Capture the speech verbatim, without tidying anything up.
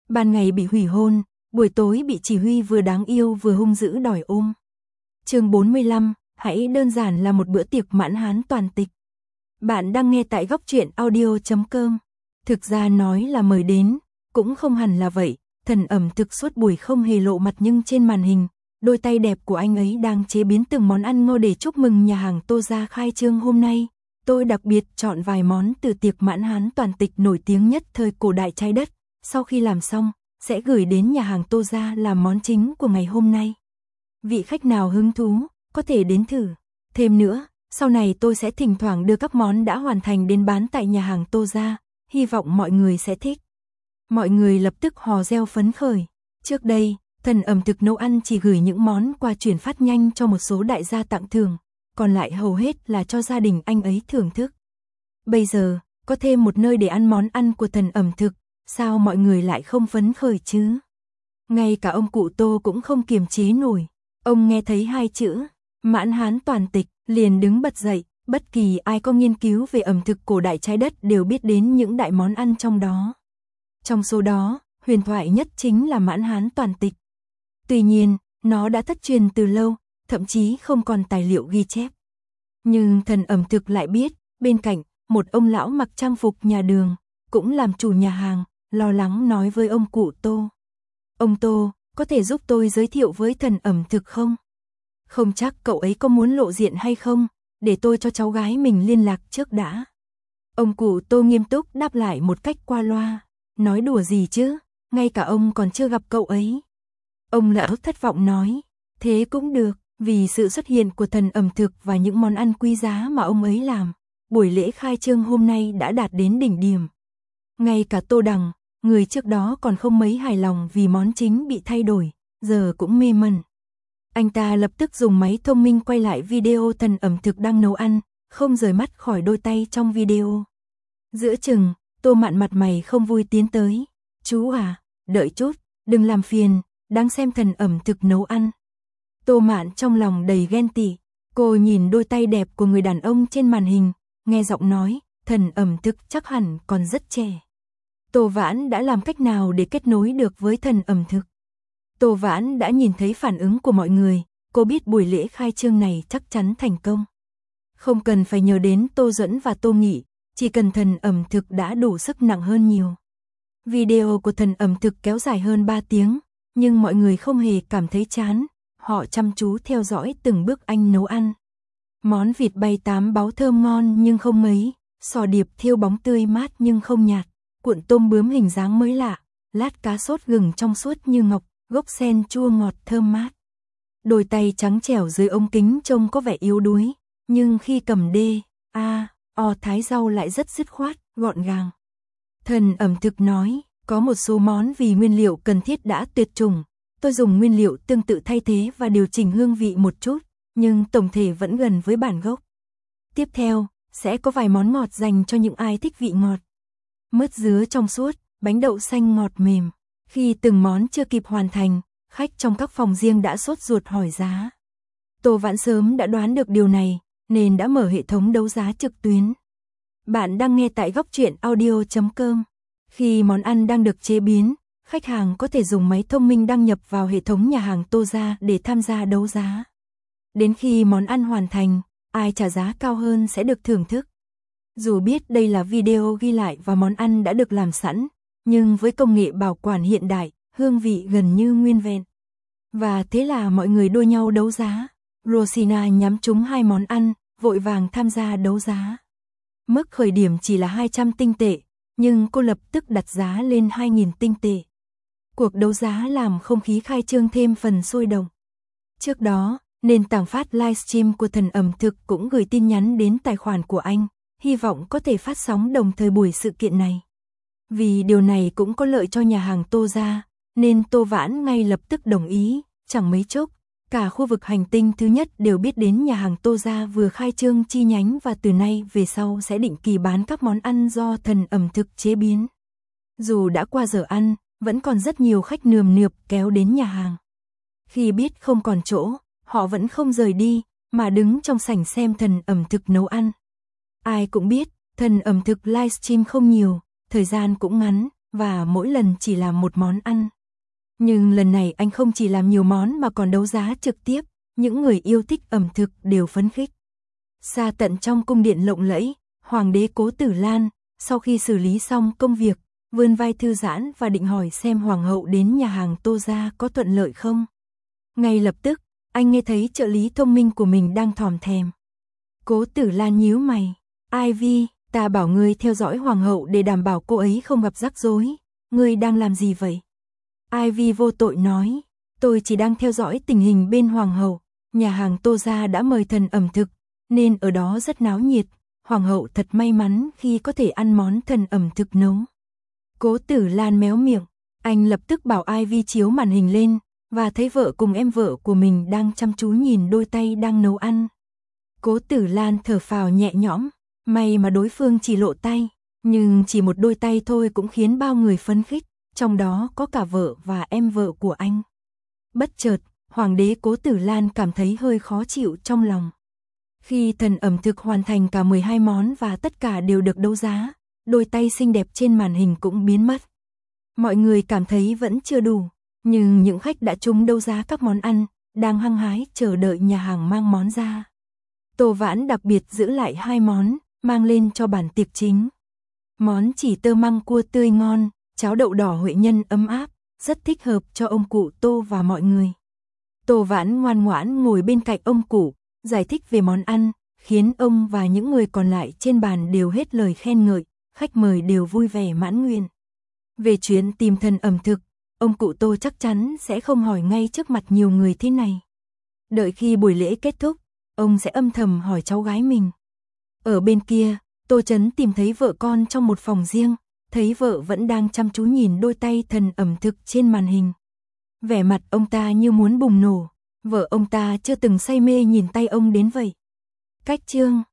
Ban ngày bị hủy hôn, buổi tối bị chỉ huy vừa đáng yêu vừa hung dữ đòi ôm. Chương bốn mươi lăm, hãy đơn giản là một bữa tiệc mãn hán toàn tịch. Bạn đang nghe tại góc truyện audio chấm com. Thực ra nói là mời đến, cũng không hẳn là vậy, Thần ẩm thực suốt buổi không hề lộ mặt nhưng trên màn hình, đôi tay đẹp của anh ấy đang chế biến từng món ăn ngon để chúc mừng nhà hàng Tô Gia khai trương hôm nay. Tôi đặc biệt chọn vài món từ tiệc mãn hán toàn tịch nổi tiếng nhất thời cổ đại trái đất, sau khi làm xong, sẽ gửi đến nhà hàng Tô Gia làm món chính của ngày hôm nay. Vị khách nào hứng thú, có thể đến thử. Thêm nữa, sau này tôi sẽ thỉnh thoảng đưa các món đã hoàn thành đến bán tại nhà hàng Tô Gia, hy vọng mọi người sẽ thích. Mọi người lập tức hò reo phấn khởi. Trước đây, Thần ẩm thực nấu ăn chỉ gửi những món quà chuyển phát nhanh cho một số đại gia tặng thưởng, còn lại hầu hết là cho gia đình anh ấy thưởng thức. Bây giờ, có thêm một nơi để ăn món ăn của Thần ẩm thực, sao mọi người lại không phấn khởi chứ? Ngay cả ông cụ Tô cũng không kiềm chế nổi. Ông nghe thấy hai chữ mãn hán toàn tịch, liền đứng bật dậy. Bất kỳ ai có nghiên cứu về ẩm thực cổ đại trái đất đều biết đến những đại món ăn trong đó. Trong số đó, huyền thoại nhất chính là mãn hán toàn tịch. Tuy nhiên, nó đã thất truyền từ lâu, thậm chí không còn tài liệu ghi chép. Nhưng Thần ẩm thực lại biết, bên cạnh, một ông lão mặc trang phục nhà đường, cũng làm chủ nhà hàng, lo lắng nói với ông cụ Tô. Ông Tô, có thể giúp tôi giới thiệu với Thần ẩm thực không? Không chắc cậu ấy có muốn lộ diện hay không, để tôi cho cháu gái mình liên lạc trước đã. Ông cụ Tô nghiêm túc đáp lại một cách qua loa. Nói đùa gì chứ, ngay cả ông còn chưa gặp cậu ấy. Ông lão thất vọng nói, thế cũng được, vì sự xuất hiện của Thần ẩm thực và những món ăn quý giá mà ông ấy làm, buổi lễ khai trương hôm nay đã đạt đến đỉnh điểm. Ngay cả Tô Đằng, người trước đó còn không mấy hài lòng vì món chính bị thay đổi, giờ cũng mê mẩn. Anh ta lập tức dùng máy thông minh quay lại video Thần ẩm thực đang nấu ăn, không rời mắt khỏi đôi tay trong video. Giữa chừng, Tô Mạn mặt mày không vui tiến tới. Chú à, đợi chút, đừng làm phiền, đang xem Thần ẩm thực nấu ăn. Tô Mạn trong lòng đầy ghen tị, cô nhìn đôi tay đẹp của người đàn ông trên màn hình, nghe giọng nói, Thần ẩm thực chắc hẳn còn rất trẻ. Tô Vãn đã làm cách nào để kết nối được với Thần ẩm thực? Tô Vãn đã nhìn thấy phản ứng của mọi người, cô biết buổi lễ khai trương này chắc chắn thành công. Không cần phải nhờ đến Tô Duẫn và Tô Nghị, chỉ cần Thần ẩm thực đã đủ sức nặng hơn nhiều. Video của Thần ẩm thực kéo dài hơn ba tiếng, nhưng mọi người không hề cảm thấy chán, họ chăm chú theo dõi từng bước anh nấu ăn. Món vịt bay tám báo thơm ngon nhưng không mấy, sò điệp thêu bóng tươi mát nhưng không nhạt, cuộn tôm bướm hình dáng mới lạ, lát cá sốt gừng trong suốt như ngọc, gốc sen chua ngọt thơm mát. Đôi tay trắng trẻo dưới ống kính trông có vẻ yếu đuối, nhưng khi cầm đê, a, o thái rau lại rất dứt khoát, gọn gàng. Thần ẩm thực nói, có một số món vì nguyên liệu cần thiết đã tuyệt chủng, tôi dùng nguyên liệu tương tự thay thế và điều chỉnh hương vị một chút, nhưng tổng thể vẫn gần với bản gốc. Tiếp theo, sẽ có vài món ngọt dành cho những ai thích vị ngọt. Mứt dứa trong suốt, bánh đậu xanh ngọt mềm. Khi từng món chưa kịp hoàn thành, khách trong các phòng riêng đã sốt ruột hỏi giá. Tô Vãn sớm đã đoán được điều này, nên đã mở hệ thống đấu giá trực tuyến. Bạn đang nghe tại góc truyện audio chấm com. Khi món ăn đang được chế biến, khách hàng có thể dùng máy thông minh đăng nhập vào hệ thống nhà hàng Tô Gia để tham gia đấu giá. Đến khi món ăn hoàn thành, ai trả giá cao hơn sẽ được thưởng thức. Dù biết đây là video ghi lại và món ăn đã được làm sẵn, nhưng với công nghệ bảo quản hiện đại, hương vị gần như nguyên vẹn. Và thế là mọi người đua nhau đấu giá. Rosina nhắm trúng hai món ăn, vội vàng tham gia đấu giá. Mức khởi điểm chỉ là hai trăm tinh tệ, nhưng cô lập tức đặt giá lên hai nghìn tinh tệ. Cuộc đấu giá làm không khí khai trương thêm phần sôi động. Trước đó, nền tảng phát livestream của Thần ẩm thực cũng gửi tin nhắn đến tài khoản của anh, hy vọng có thể phát sóng đồng thời buổi sự kiện này. Vì điều này cũng có lợi cho nhà hàng Tô Gia, nên Tô Vãn ngay lập tức đồng ý, chẳng mấy chốc, cả khu vực hành tinh thứ nhất đều biết đến nhà hàng Tô Gia vừa khai trương chi nhánh và từ nay về sau sẽ định kỳ bán các món ăn do Thần ẩm thực chế biến. Dù đã qua giờ ăn, vẫn còn rất nhiều khách nườm nượp kéo đến nhà hàng. Khi biết không còn chỗ, họ vẫn không rời đi, mà đứng trong sảnh xem Thần ẩm thực nấu ăn. Ai cũng biết, Thần ẩm thực livestream không nhiều, thời gian cũng ngắn, và mỗi lần chỉ làm một món ăn. Nhưng lần này anh không chỉ làm nhiều món mà còn đấu giá trực tiếp, những người yêu thích ẩm thực đều phấn khích. Xa tận trong cung điện lộng lẫy, Hoàng đế Cố Tử Lan, sau khi xử lý xong công việc, vươn vai thư giãn và định hỏi xem Hoàng hậu đến nhà hàng Tô gia có thuận lợi không. Ngay lập tức, anh nghe thấy trợ lý thông minh của mình đang thòm thèm. Cố Tử Lan nhíu mày, Ivy, ta bảo ngươi theo dõi Hoàng hậu để đảm bảo cô ấy không gặp rắc rối, ngươi đang làm gì vậy? Ivy vô tội nói, tôi chỉ đang theo dõi tình hình bên Hoàng hậu, nhà hàng Tô gia đã mời thần ẩm thực, nên ở đó rất náo nhiệt, Hoàng hậu thật may mắn khi có thể ăn món thần ẩm thực nấu. Cố Tử Lan méo miệng, anh lập tức bảo Ivy chiếu màn hình lên, và thấy vợ cùng em vợ của mình đang chăm chú nhìn đôi tay đang nấu ăn. Cố Tử Lan thở phào nhẹ nhõm, may mà đối phương chỉ lộ tay, nhưng chỉ một đôi tay thôi cũng khiến bao người phấn khích, trong đó có cả vợ và em vợ của anh. Bất chợt, Hoàng đế Cố Tử Lan cảm thấy hơi khó chịu trong lòng. Khi thần ẩm thực hoàn thành cả mười hai món và tất cả đều được đấu giá, đôi tay xinh đẹp trên màn hình cũng biến mất. Mọi người cảm thấy vẫn chưa đủ, nhưng những khách đã trúng đấu giá các món ăn, đang hăng hái chờ đợi nhà hàng mang món ra. Tô Vãn đặc biệt giữ lại hai món, mang lên cho bàn tiệc chính. Món chỉ tơ măng cua tươi ngon, cháo đậu đỏ Huệ Nhân ấm áp, rất thích hợp cho ông cụ Tô và mọi người. Tô Vãn ngoan ngoãn ngồi bên cạnh ông cụ, giải thích về món ăn, khiến ông và những người còn lại trên bàn đều hết lời khen ngợi, khách mời đều vui vẻ mãn nguyện. Về chuyến tìm thần ẩm thực, ông cụ Tô chắc chắn sẽ không hỏi ngay trước mặt nhiều người thế này. Đợi khi buổi lễ kết thúc, ông sẽ âm thầm hỏi cháu gái mình. Ở bên kia, Tô Chấn tìm thấy vợ con trong một phòng riêng, thấy vợ vẫn đang chăm chú nhìn đôi tay thần ẩm thực trên màn hình. Vẻ mặt ông ta như muốn bùng nổ, vợ ông ta chưa từng say mê nhìn tay ông đến vậy. Cách chương